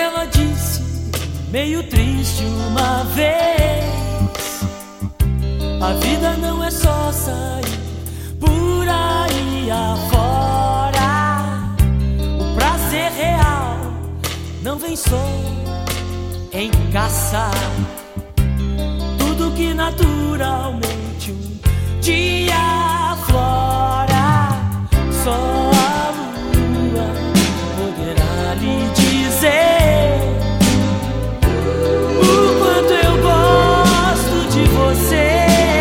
ela disse, meio triste uma vez: a vida não é só sair por aí afora. O prazer real não vem só em caçar tudo que naturalmente um dia aflora. Só a lua poderá lhe dizer o quanto eu gosto de você.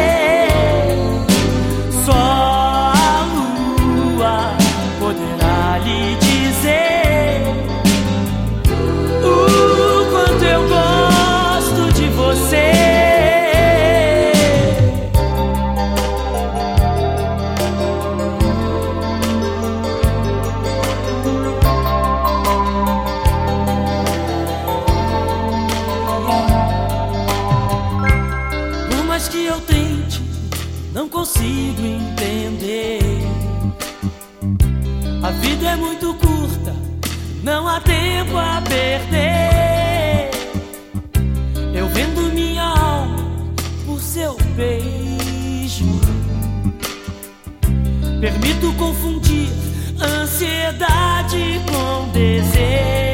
Só a lua poderá lhe dizer o quanto eu gosto de você. Que eu tente, não consigo entender. A vida é muito curta, não há tempo a perder. Eu vendo minha alma por seu beijo, permito confundir ansiedade com desejo.